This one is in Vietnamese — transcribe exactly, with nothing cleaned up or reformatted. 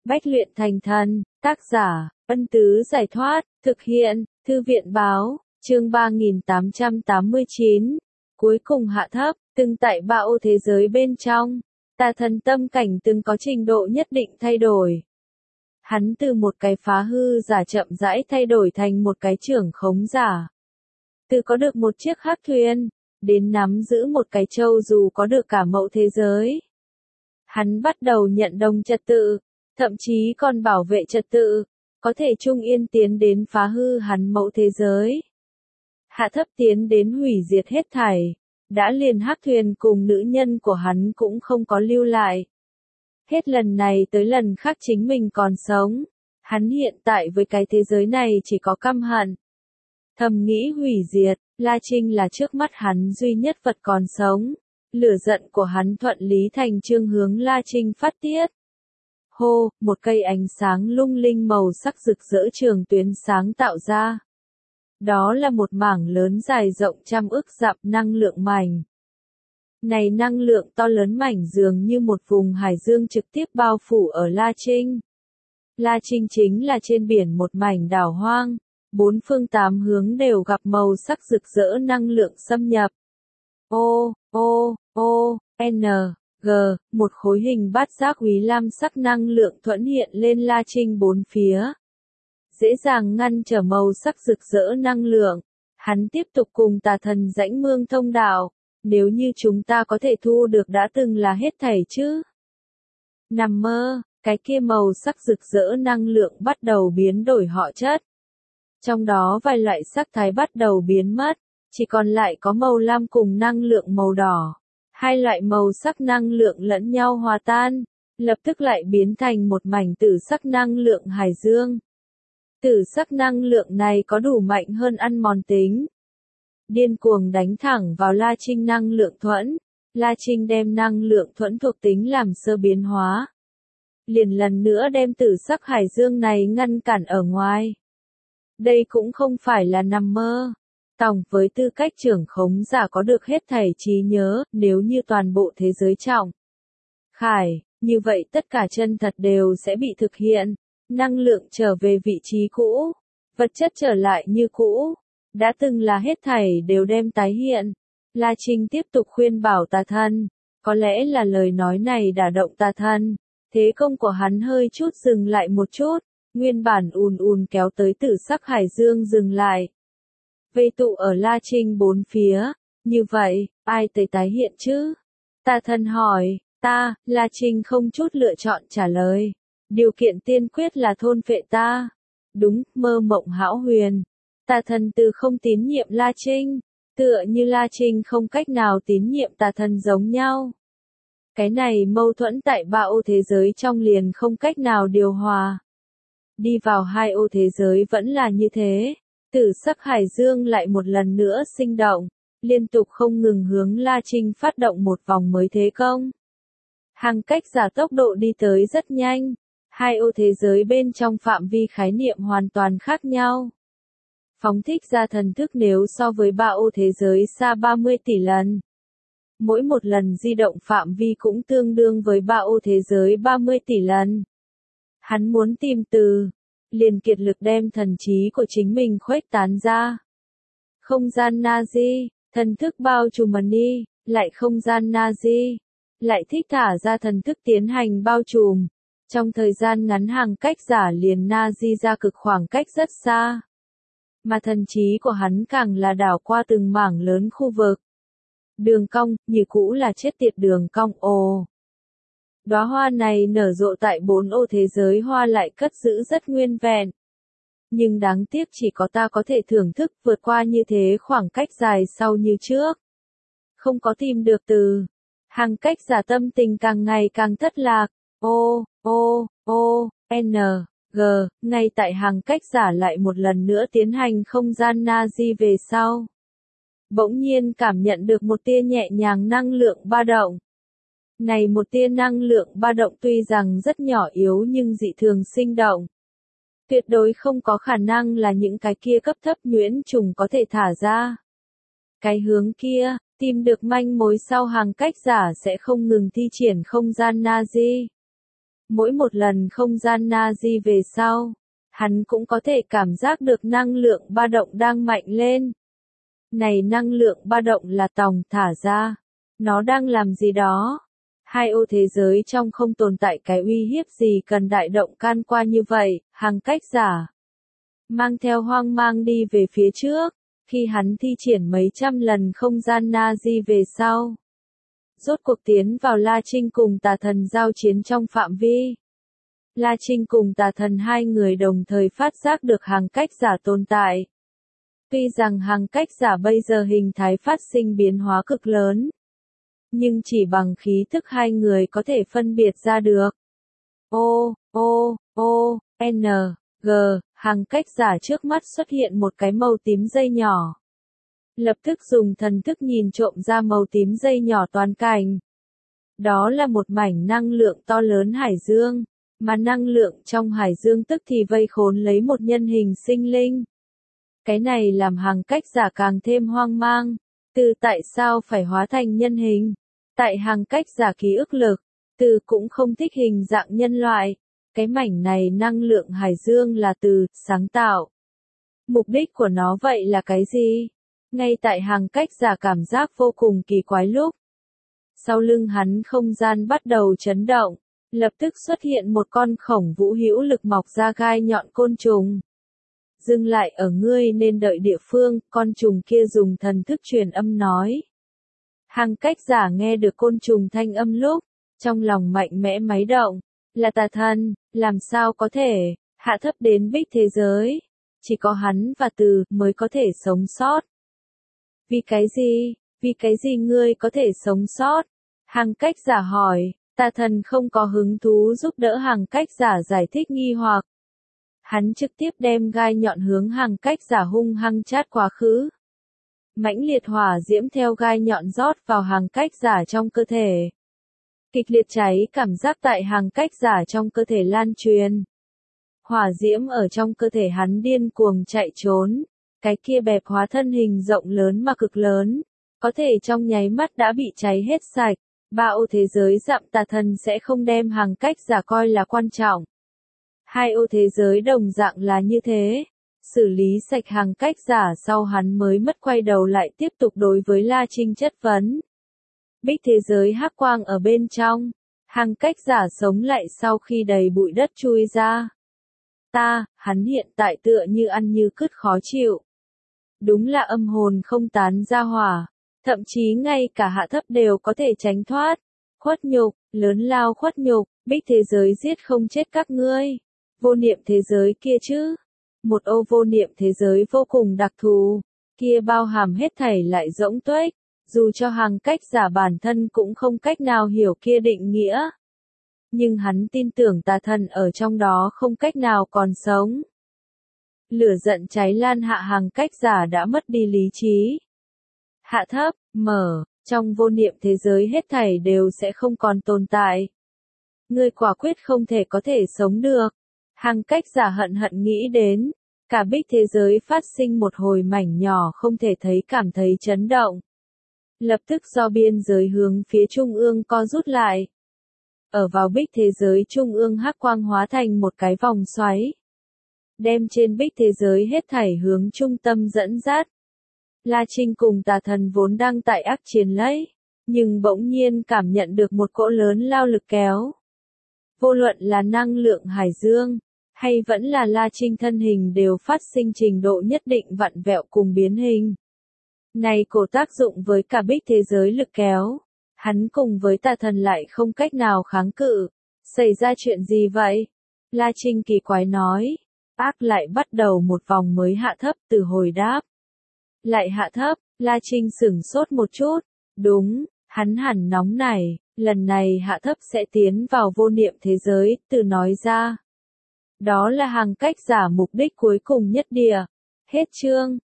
Bách luyện thành thần, tác giả, Ân Tứ Giải Thoát, thực hiện, Thư viện Báo, chương ba nghìn tám trăm tám mươi chín. Cuối cùng hạ thấp, từng tại ba ô thế giới bên trong, tà thần tâm cảnh từng có trình độ nhất định thay đổi. Hắn từ một cái phá hư giả chậm rãi thay đổi thành một cái trưởng khống giả. Từ có được một chiếc hắc thuyền, đến nắm giữ một cái châu dù có được cả mẫu thế giới. Hắn bắt đầu nhận đồng trật tự, thậm chí còn bảo vệ trật tự, có thể trung yên tiến đến phá hư hắn mẫu thế giới. Hạ thấp tiến đến hủy diệt hết thảy, đã liền hắc thuyền cùng nữ nhân của hắn cũng không có lưu lại. Hết lần này tới lần khác chính mình còn sống, hắn hiện tại với cái thế giới này chỉ có căm hận. Thầm nghĩ hủy diệt, La Trinh là trước mắt hắn duy nhất vật còn sống. Lửa giận của hắn thuận lý thành chương hướng La Trinh phát tiết. Hô, một cây ánh sáng lung linh màu sắc rực rỡ trường tuyến sáng tạo ra. Đó là một mảng lớn dài rộng trăm ức dặm năng lượng mảnh. Này năng lượng to lớn mảnh dường như một vùng hải dương trực tiếp bao phủ ở La Trinh. La Trinh chính là trên biển một mảnh đảo hoang, bốn phương tám hướng đều gặp màu sắc rực rỡ năng lượng xâm nhập. O, O, O, N, G, một khối hình bát giác úy lam sắc năng lượng thuẫn hiện lên La Trinh bốn phía. Dễ dàng ngăn trở màu sắc rực rỡ năng lượng. Hắn tiếp tục cùng tà thần rãnh mương thông đạo. Nếu như chúng ta có thể thu được đã từng là hết thảy chứ. Nằm mơ, cái kia màu sắc rực rỡ năng lượng bắt đầu biến đổi họ chất. Trong đó vài loại sắc thái bắt đầu biến mất. Chỉ còn lại có màu lam cùng năng lượng màu đỏ. Hai loại màu sắc năng lượng lẫn nhau hòa tan, lập tức lại biến thành một mảnh tử sắc năng lượng hải dương. Tử sắc năng lượng này có đủ mạnh hơn ăn mòn tính. Điên cuồng đánh thẳng vào La Trinh năng lượng thuẫn. La Trinh đem năng lượng thuẫn thuộc tính làm sơ biến hóa. Liền lần nữa đem tử sắc hải dương này ngăn cản ở ngoài. Đây cũng không phải là nằm mơ. Tổng với tư cách trưởng khống giả có được hết thảy trí nhớ, nếu như toàn bộ thế giới trọng khải, như vậy tất cả chân thật đều sẽ bị thực hiện, năng lượng trở về vị trí cũ, vật chất trở lại như cũ, đã từng là hết thảy đều đem tái hiện. La Trinh tiếp tục khuyên bảo tà thần, có lẽ là lời nói này đả động tà thần, thế công của hắn hơi chút dừng lại một chút, nguyên bản ùn ùn kéo tới tử sắc hải dương dừng lại. Vây tụ ở La Trinh bốn phía, như vậy, ai tới tái hiện chứ? Tà thần hỏi, ta, La Trinh không chút lựa chọn trả lời. Điều kiện tiên quyết là thôn phệ ta. Đúng, mơ mộng hão huyền. Tà thần từ không tín nhiệm La Trinh, tựa như La Trinh không cách nào tín nhiệm tà thần giống nhau. Cái này mâu thuẫn tại ba ô thế giới trong liền không cách nào điều hòa. Đi vào hai ô thế giới vẫn là như thế. Tử sắc hải dương lại một lần nữa sinh động, liên tục không ngừng hướng La Trinh phát động một vòng mới thế công. Hàng cách giả tốc độ đi tới rất nhanh, hai ô thế giới bên trong phạm vi khái niệm hoàn toàn khác nhau. Phóng thích ra thần thức nếu so với ba ô thế giới xa ba mươi tỷ lần. Mỗi một lần di động phạm vi cũng tương đương với ba ô thế giới ba mươi tỷ lần. Hắn muốn tìm từ liền kiệt lực đem thần trí của chính mình khuếch tán ra. Không gian Nazi, thần thức bao trùm Mani, lại không gian Nazi, lại thích thả ra thần thức tiến hành bao trùm. Trong thời gian ngắn hàng cách giả liền Nazi ra cực khoảng cách rất xa. Mà thần trí của hắn càng là đảo qua từng mảng lớn khu vực. Đường cong, như cũ là chết tiệt đường cong ồ. Đóa hoa này nở rộ tại bốn ô thế giới hoa lại cất giữ rất nguyên vẹn. Nhưng đáng tiếc chỉ có ta có thể thưởng thức vượt qua như thế khoảng cách dài sau như trước. Không có tìm được từ. Hàng cách giả tâm tình càng ngày càng thất lạc. O, O, O, N, G, ngay tại hàng cách giả lại một lần nữa tiến hành không gian Nazi về sau. Bỗng nhiên cảm nhận được một tia nhẹ nhàng năng lượng ba động. Này một tia năng lượng ba động tuy rằng rất nhỏ yếu nhưng dị thường sinh động. Tuyệt đối không có khả năng là những cái kia cấp thấp nhuyễn trùng có thể thả ra. Cái hướng kia, tìm được manh mối sau hàng cách giả sẽ không ngừng thi triển không gian Nazi. Mỗi một lần không gian na di về sau, hắn cũng có thể cảm giác được năng lượng ba động đang mạnh lên. Này năng lượng ba động là tòng thả ra. Nó đang làm gì đó? Hai ô thế giới trong không tồn tại cái uy hiếp gì cần đại động can qua như vậy, Hằng Cách Giả mang theo hoang mang đi về phía trước, khi hắn thi triển mấy trăm lần không gian na di về sau. Rốt cuộc tiến vào La Trinh cùng tà thần giao chiến trong phạm vi. La Trinh cùng tà thần hai người đồng thời phát giác được Hằng Cách Giả tồn tại. Tuy rằng Hằng Cách Giả bây giờ hình thái phát sinh biến hóa cực lớn, nhưng chỉ bằng khí thức hai người có thể phân biệt ra được. O, O, O, N, G, Hằng Cách Giả trước mắt xuất hiện một cái màu tím dây nhỏ. Lập tức dùng thần thức nhìn trộm ra màu tím dây nhỏ toàn cảnh. Đó là một mảnh năng lượng to lớn hải dương, mà năng lượng trong hải dương tức thì vây khốn lấy một nhân hình sinh linh. Cái này làm Hằng Cách Giả càng thêm hoang mang, từ tại sao phải hóa thành nhân hình? Tại Hằng Cách Giả ký ức lực, từ cũng không thích hình dạng nhân loại. Cái mảnh này năng lượng hải dương là từ sáng tạo. Mục đích của nó vậy là cái gì? Ngay tại Hằng Cách Giả cảm giác vô cùng kỳ quái lúc, sau lưng hắn không gian bắt đầu chấn động, lập tức xuất hiện một con khổng vũ hữu lực mọc ra gai nhọn côn trùng. Dừng lại ở ngươi nên đợi địa phương, con trùng kia dùng thần thức truyền âm nói. Hằng Cách Giả nghe được côn trùng thanh âm lúc, trong lòng mạnh mẽ máy động, là tà thần, làm sao có thể, hạ thấp đến bích thế giới, chỉ có hắn và từ mới có thể sống sót. Vì cái gì, vì cái gì ngươi có thể sống sót? Hằng Cách Giả hỏi, tà thần không có hứng thú giúp đỡ Hằng Cách Giả giải thích nghi hoặc. Hắn trực tiếp đem gai nhọn hướng Hằng Cách Giả hung hăng chát quá khứ. Mãnh liệt hỏa diễm theo gai nhọn rót vào Hằng Cách Giả trong cơ thể. Kịch liệt cháy cảm giác tại Hằng Cách Giả trong cơ thể lan truyền. Hỏa diễm ở trong cơ thể hắn điên cuồng chạy trốn. Cái kia bẹp hóa thân hình rộng lớn mà cực lớn, có thể trong nháy mắt đã bị cháy hết sạch. Ba ô thế giới dặm tà thần sẽ không đem Hằng Cách Giả coi là quan trọng. Hai ô thế giới đồng dạng là như thế. Xử lý sạch Hằng Cách Giả sau hắn mới mất quay đầu lại tiếp tục đối với La Trinh chất vấn. Bích thế giới hắc quang ở bên trong. Hằng Cách Giả sống lại sau khi đầy bụi đất chui ra. Ta, hắn hiện tại tựa như ăn như cứt khó chịu. Đúng là âm hồn không tán ra hỏa. Thậm chí ngay cả hạ thấp đều có thể tránh thoát. Khuất nhục, lớn lao khuất nhục, bích thế giới giết không chết các ngươi. Vô niệm thế giới kia chứ. Một ô vô niệm thế giới vô cùng đặc thù. Kia bao hàm hết thảy lại rỗng tuếch. Dù cho Hằng Cách Giả bản thân cũng không cách nào hiểu kia định nghĩa. Nhưng hắn tin tưởng tà thần ở trong đó không cách nào còn sống. Lửa giận cháy lan hạ Hằng Cách Giả đã mất đi lý trí. Hạ thấp, mở, trong vô niệm thế giới hết thảy đều sẽ không còn tồn tại. Ngươi quả quyết không thể có thể sống được. Hằng Cách Giả hận hận nghĩ đến. Cả bích thế giới phát sinh một hồi mảnh nhỏ không thể thấy cảm thấy chấn động. Lập tức do biên giới hướng phía trung ương co rút lại. Ở vào bích thế giới trung ương hắc quang hóa thành một cái vòng xoáy. Đem trên bích thế giới hết thảy hướng trung tâm dẫn dắt. La Trinh cùng tà thần vốn đang tại ác chiến lấy, nhưng bỗng nhiên cảm nhận được một cỗ lớn lao lực kéo. Vô luận là năng lượng hải dương, hay vẫn là La Trinh thân hình đều phát sinh trình độ nhất định vặn vẹo cùng biến hình. Này cổ tác dụng với cả bích thế giới lực kéo. Hắn cùng với tà thần lại không cách nào kháng cự. Xảy ra chuyện gì vậy? La Trinh kỳ quái nói. Ác lại bắt đầu một vòng mới hạ thấp từ hồi đáp. Lại hạ thấp, La Trinh sửng sốt một chút. Đúng, hắn hẳn nóng này, lần này hạ thấp sẽ tiến vào vô niệm thế giới, từ nói ra. Đó là Hằng Cách Giả mục đích cuối cùng nhất địa. Hết chương.